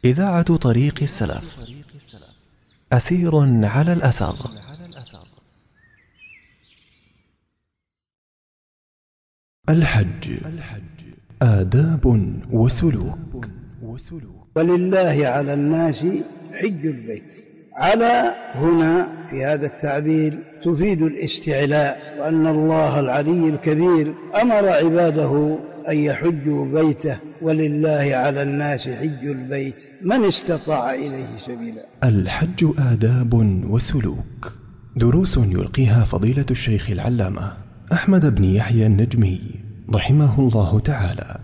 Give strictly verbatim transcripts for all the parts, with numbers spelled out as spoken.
إذاعة طريق السلف، أثير على الأثر. الحج آداب وسلوك. ولله على الناس حج البيت. على هنا في هذا التعبير تفيد الاستعلاء، وأن الله العلي الكبير أمر عباده أن يحجوا بيته، ولله على الناس حج البيت من استطاع إليه سبيلا. الحج آداب وسلوك، دروس يلقيها فضيلة الشيخ العلامة أحمد بن يحيى النجمي رحمه الله تعالى.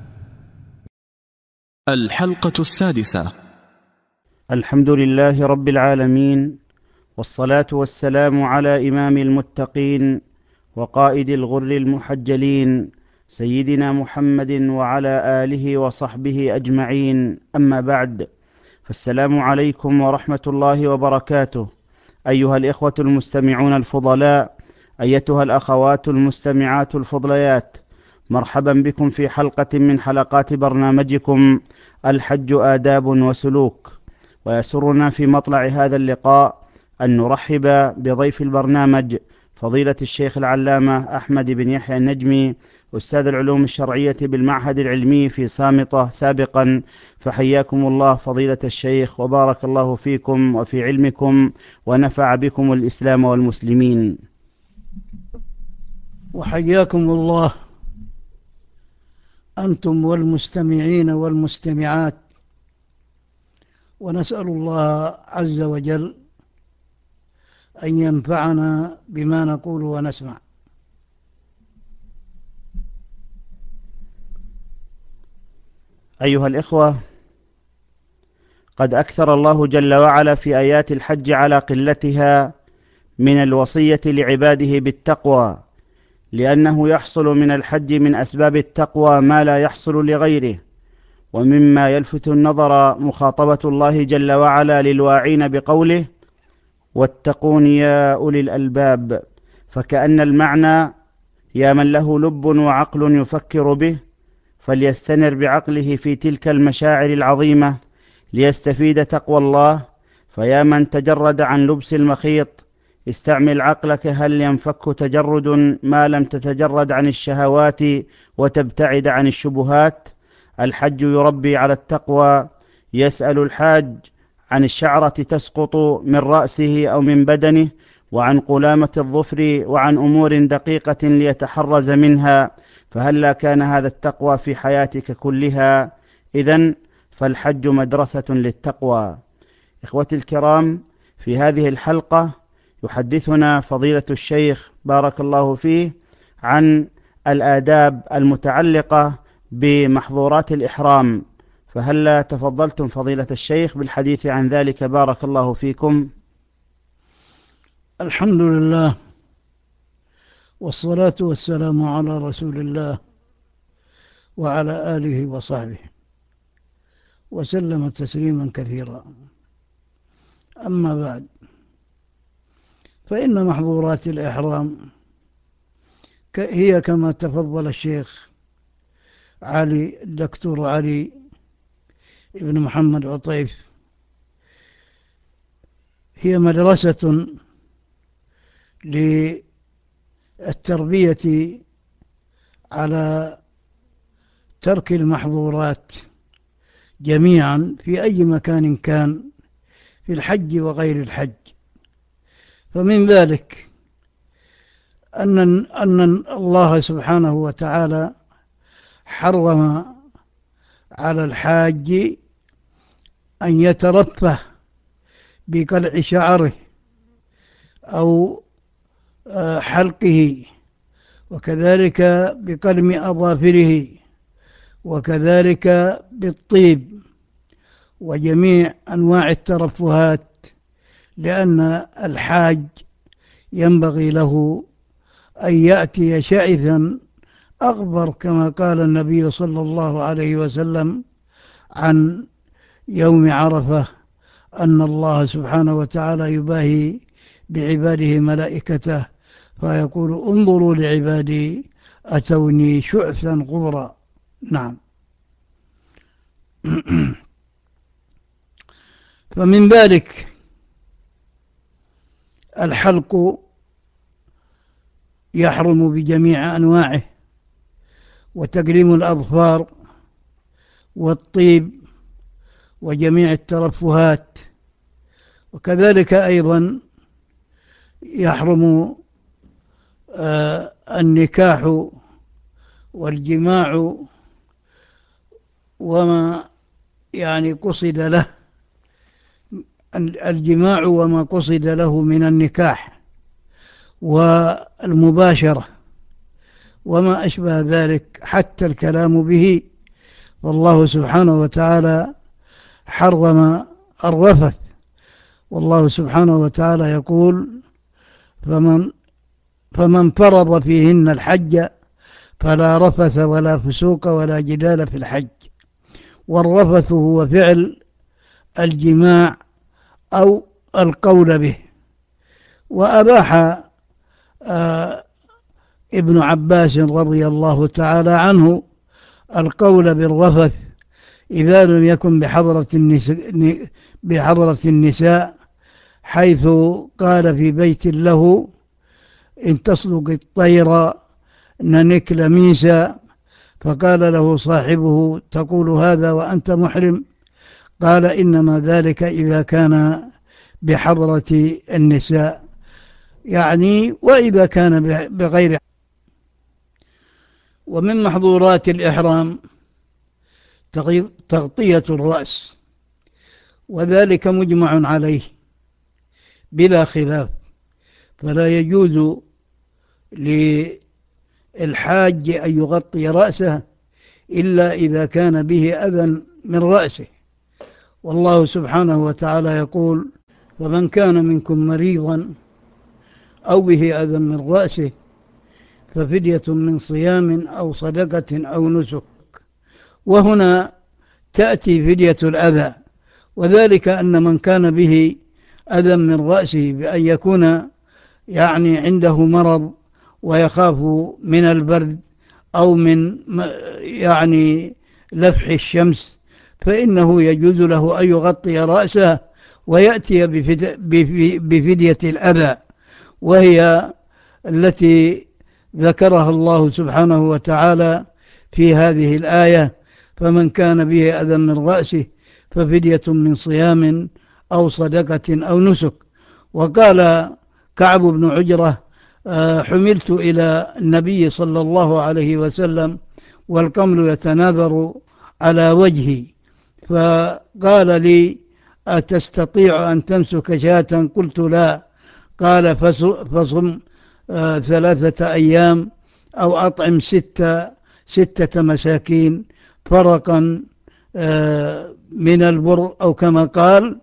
الحلقة السادسة. الحمد لله رب العالمين، والصلاة والسلام على إمام المتقين وقائد الغر المحجلين سيدنا محمد وعلى آله وصحبه أجمعين، أما بعد، فالسلام عليكم ورحمة الله وبركاته. أيها الإخوة المستمعون الفضلاء، أيتها الأخوات المستمعات الفضليات، مرحبا بكم في حلقة من حلقات برنامجكم الحج آداب وسلوك. ويسرنا في مطلع هذا اللقاء أن نرحب بضيف البرنامج فضيلة الشيخ العلامة أحمد بن يحيى النجمي، أستاذ العلوم الشرعية بالمعهد العلمي في صامتة سابقا. فحياكم الله فضيلة الشيخ، وبارك الله فيكم وفي علمكم، ونفع بكم الإسلام والمسلمين. وحياكم الله أنتم والمستمعين والمستمعات، ونسأل الله عز وجل أن ينفعنا بما نقول ونسمع. أيها الإخوة، قد أكثر الله جل وعلا في آيات الحج على قلتها من الوصية لعباده بالتقوى، لأنه يحصل من الحج من أسباب التقوى ما لا يحصل لغيره. ومما يلفت النظر مخاطبة الله جل وعلا للواعين بقوله: واتقون يا أولي الألباب، فكأن المعنى يا من له لب وعقل يفكر به، فليستنر بعقله في تلك المشاعر العظيمة ليستفيد تقوى الله. فيا من تجرد عن لبس المخيط، استعمل عقلك، هل ينفك تجرد ما لم تتجرد عن الشهوات وتبتعد عن الشبهات؟ الحج يربي على التقوى. يسأل الحاج عن الشعرة تسقط من رأسه أو من بدنه، وعن قلامة الظفر، وعن أمور دقيقة ليتحرز منها، فهلا كان هذا التقوى في حياتك كلها؟ إذن فالحج مدرسة للتقوى. إخوتي الكرام، في هذه الحلقة يحدثنا فضيلة الشيخ بارك الله فيه عن الآداب المتعلقة بمحظورات الإحرام، فهلا تفضلتم فضيلة الشيخ بالحديث عن ذلك بارك الله فيكم. الحمد لله، والصلاة والسلام على رسول الله وعلى آله وصحبه وسلم تسليما كثيرا. أما بعد، فإن محظورات الإحرام هي كما تفضل الشيخ علي الدكتور علي ابن محمد عطيف، هي مدرسة للتربية على ترك المحظورات جميعا في أي مكان كان، في الحج وغير الحج. فمن ذلك أن أن الله سبحانه وتعالى حرم على الحاج أن يترفه بقلع شعره أو حلقه، وكذلك بقلم أظافره، وكذلك بالطيب وجميع أنواع الترفهات، لأن الحاج ينبغي له أن يأتي شعثا أغبر، كما قال النبي صلى الله عليه وسلم عن يوم عرفة أن الله سبحانه وتعالى يباهي بعباده ملائكته فيقول: انظروا لعبادي أتوني شعثا غبرا. نعم. فمن ذلك الحلق يحرم بجميع أنواعه، وتقليم الأظفار والطيب وجميع الترفهات، وكذلك أيضا يحرم آه النكاح والجماع وما يعني قصد له الجماع وما قصد له من النكاح والمباشرة وما أشبه ذلك، حتى الكلام به، والله سبحانه وتعالى حرم الرفث، والله سبحانه وتعالى يقول: فمن فمن فرض فيهن الحج فلا رفث ولا فسوق ولا جدال في الحج. والرفث هو فعل الجماع أو القول به. وأباح آه ابن عباس رضي الله تعالى عنه القول بالرفث إذا لم يكن بحضرة النساء, بحضرة النساء حيث قال في بيت له: إن تصدق الطير ننك لميسا، فقال له صاحبه: تقول هذا وأنت محرم؟ قال: إنما ذلك إذا كان بحضرة النساء، يعني وإذا كان بغير. ومن محظورات الإحرام تغطية الرأس، وذلك مجمع عليه بلا خلاف، فلا يجوز للحاج أن يغطي رأسه إلا إذا كان به أذى من رأسه. والله سبحانه وتعالى يقول: فمن كان منكم مريضا أو به أذى من رأسه ففدية من صيام أو صدقة أو نسك. وهنا تأتي فدية الأذى، وذلك أن من كان به أذى من رأسه بأن يكون يعني عنده مرض ويخاف من البرد أو من يعني لفح الشمس، فإنه يجوز له أن يغطي رأسه ويأتي بفدية الأذى، وهي التي ذكرها الله سبحانه وتعالى في هذه الآية: فمن كان به أذى من رأسه ففدية من صيام أو صدقة أو نسك. وقال كعب بن عجرة: حملت إلى النبي صلى الله عليه وسلم والقمل يتناثر على وجهي، فقال لي: أتستطيع أن تمسك شاة؟ قلت: لا. قال: فصم ثلاثة أيام أو أطعم ستة, ستة مساكين فرقا من البر، أو كما قال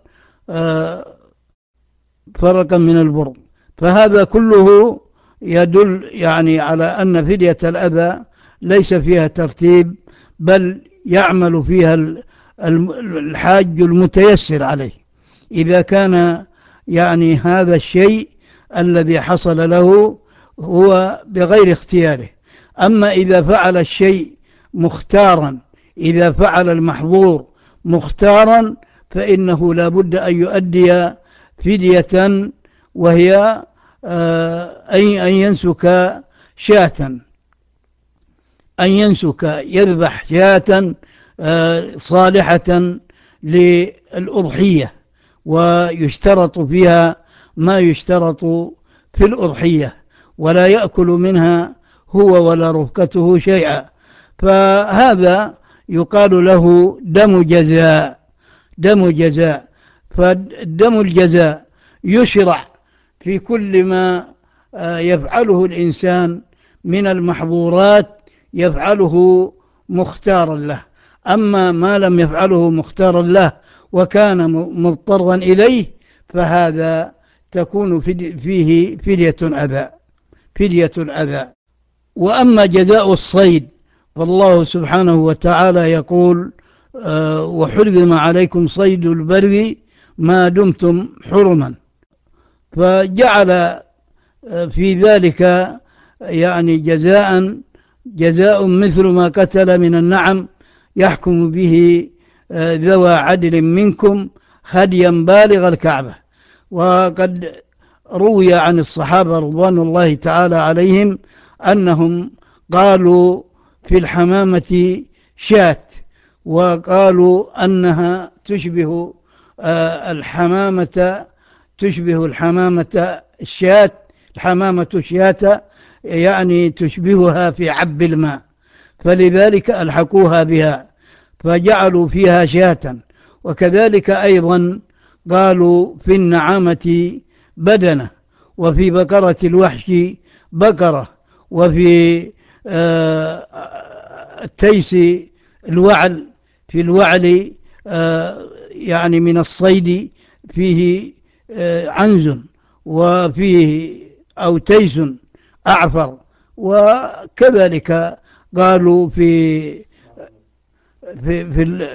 فرقا من البر. فهذا كله يدل يعني على أن فدية الأذى ليس فيها ترتيب، بل يعمل فيها الحاج المتيسر عليه إذا كان يعني هذا الشيء الذي حصل له هو بغير اختياره. أما إذا فعل الشيء مختارا، إذا فعل المحظور مختارا، فإنه لا بد أن يؤدي فدية، وهي أن ينسك شاة، أن ينسك يذبح شاة صالحة للأضحية، ويشترط فيها ما يشترط في الأضحية، ولا يأكل منها هو ولا رفقته شيئا. فهذا يقال له دم جزاء، دم جزاء. فالدم الجزاء يشرع في كل ما يفعله الإنسان من المحظورات، يفعله مختارا له. أما ما لم يفعله مختارا له وكان مضطرا إليه فهذا تكون فيه فدية أذى، فدية الأذى. وأما جزاء الصيد فالله سبحانه وتعالى يقول: وحرم عليكم صيد البر ما دمتم حرما. فجعل في ذلك يعني جزاء جزاء مثل ما قتل من النعم يحكم به ذوى عدل منكم، هديا بالغ الكعبة. وقد روي عن الصحابة رضوان الله تعالى عليهم أنهم قالوا في الحمامة شاة، وقالوا أنها تشبه الحمامة تشبه الحمامة الشاة الحمامة شاة، يعني تشبهها في عب الماء، فلذلك ألحقوها بها فجعلوا فيها شاة. وكذلك أيضا قالوا في النعامة بدنة، وفي بقرة الوحش بقرة، وفي التيس الوعل في الوعل يعني من الصيد فيه عنز، وفيه أو تيس أعفر. وكذلك قالوا في في في,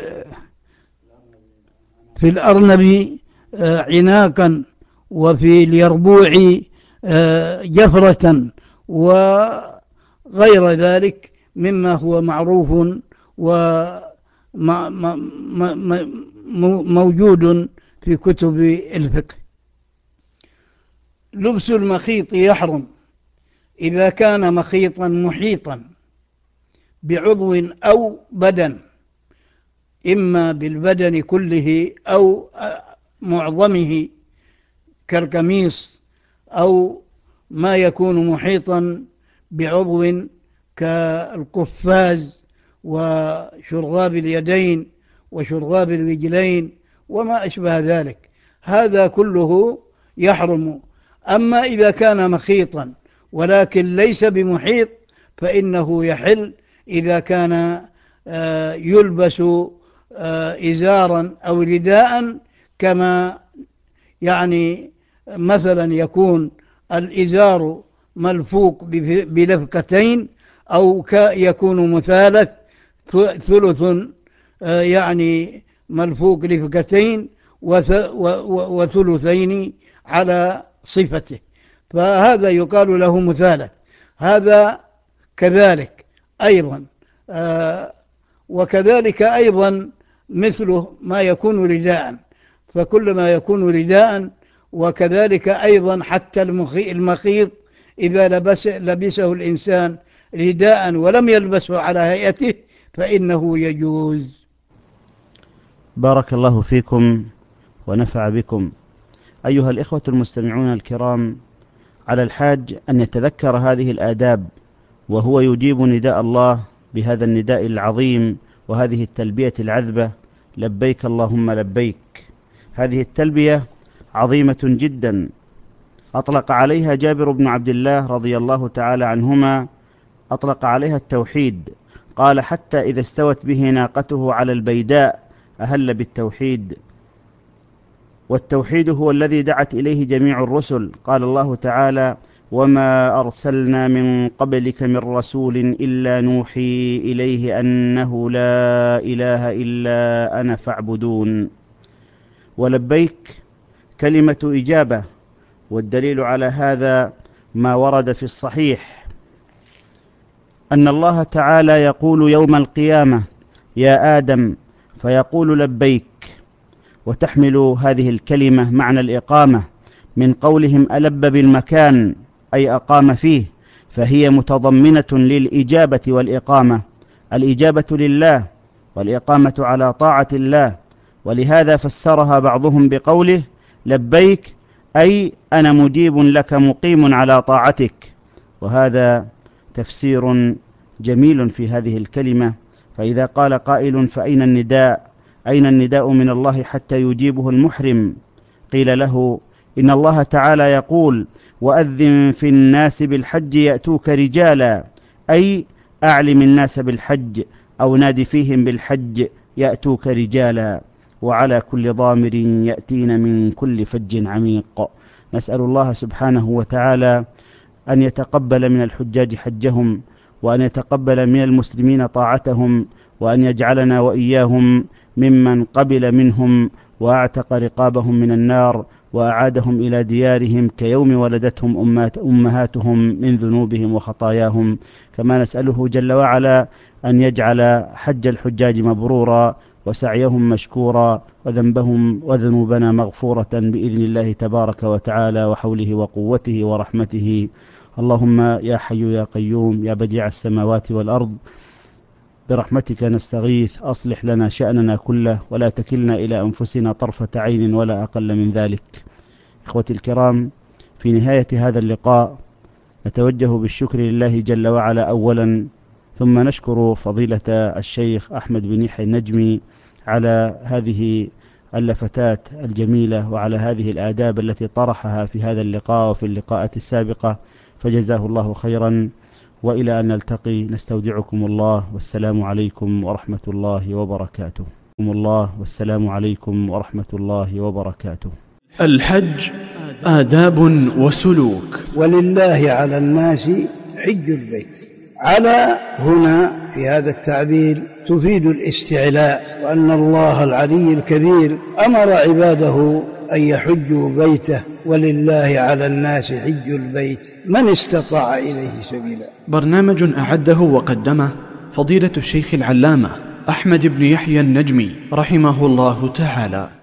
في الأرنب عناقا، وفي اليربوع جفرة، وغير ذلك مما هو معروف وموجود في كتب الفقه. لبس المخيط يحرم إذا كان مخيطا محيطا بعضو أو بدن، إما بالبدن كله أو معظمه كالقميص، أو ما يكون محيطا بعضو كالقفاز وشرغاب اليدين وشرغاب الرجلين وما أشبه ذلك، هذا كله يحرم. أما إذا كان مخيطا ولكن ليس بمحيط فإنه يحل إذا كان يلبس إزارا أو رداء، كما يعني مثلا يكون الإزار ملفوق بلفقتين، أو يكون مثالث ثلث يعني ملفوق لفقتين وثلثين على صفته، فهذا يقال له مثالث. هذا كذلك أيضا آه وكذلك أيضا مثله ما يكون رداء، فكل ما يكون رداء. وكذلك أيضا حتى المخيط إذا لبس لبسه الإنسان رداء ولم يلبسه على هيئته فإنه يجوز. بارك الله فيكم ونفع بكم. أيها الإخوة المستمعون الكرام، على الحاج أن يتذكر هذه الآداب وهو يجيب نداء الله بهذا النداء العظيم وهذه التلبية العذبة: لبيك اللهم لبيك. هذه التلبية عظيمة جدا، أطلق عليها جابر بن عبد الله رضي الله تعالى عنهما، أطلق عليها التوحيد، قال: حتى إذا استوت به ناقته على البيداء أهل بالتوحيد. والتوحيد هو الذي دعت إليه جميع الرسل. قال الله تعالى: وما أرسلنا من قبلك من رسول إلا نوحي إليه أنه لا إله إلا أنا فاعبدون. ولبيك كلمة إجابة، والدليل على هذا ما ورد في الصحيح أن الله تعالى يقول يوم القيامة: يا آدم، فيقول لبيك. وتحمل هذه الكلمة معنى الإقامة من قولهم ألب بالمكان، أي أقام فيه، فهي متضمنة للإجابة والإقامة، الإجابة لله والإقامة على طاعة الله. ولهذا فسرها بعضهم بقوله لبيك، أي أنا مجيب لك مقيم على طاعتك. وهذا تفسير جميل في هذه الكلمة. فإذا قال قائل: فأين النداء؟ أين النداء من الله حتى يجيبه المحرم؟ قيل له: إن الله تعالى يقول: وأذن في الناس بالحج يأتوك رجالا، أي أعلم الناس بالحج، أو نادي فيهم بالحج يأتوك رجالا، وعلى كل ضامر يأتين من كل فج عميق. نسأل الله سبحانه وتعالى أن يتقبل من الحجاج حجهم، وأن يتقبل من المسلمين طاعتهم، وأن يجعلنا وإياهم ممن قبل منهم وأعتق رقابهم من النار، وأعادهم إلى ديارهم كيوم ولدتهم أمهاتهم من ذنوبهم وخطاياهم. كما نسأله جل وعلا أن يجعل حج الحجاج مبرورا، وسعيهم مشكورا وذنبهم وذنوبنا مغفورة بإذن الله تبارك وتعالى وحوله وقوته ورحمته. اللهم يا حي يا قيوم يا بديع السماوات والأرض برحمتك نستغيث، أصلح لنا شأننا كله ولا تكلنا إلى أنفسنا طرفة عين ولا أقل من ذلك. إخوتي الكرام، في نهاية هذا اللقاء نتوجه بالشكر لله جل وعلا أولا، ثم نشكر فضيلة الشيخ أحمد بن يحيى النجمي على هذه اللفتات الجميلة وعلى هذه الآداب التي طرحها في هذا اللقاء وفي اللقاءات السابقة، فجزاه الله خيرا. وإلى أن نلتقي نستودعكم الله، والسلام عليكم ورحمة الله وبركاته. الله والسلام عليكم ورحمة الله وبركاته. الحج آداب وسلوك. ولله على الناس حج البيت. على هنا في هذا التعبير تفيد الاستعلاء، وأن الله العلي الكبير أمر عباده أن يحجوا بيته، ولله على الناس حج البيت من استطاع إليه سبيلا. برنامج أعده وقدمه فضيلة الشيخ العلامة أحمد بن يحيى النجمي رحمه الله تعالى.